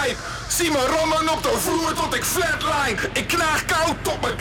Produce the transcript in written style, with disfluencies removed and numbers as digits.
pijp. Zie me rammen op de vloer tot ik flatline. Ik knaag koud tot mijn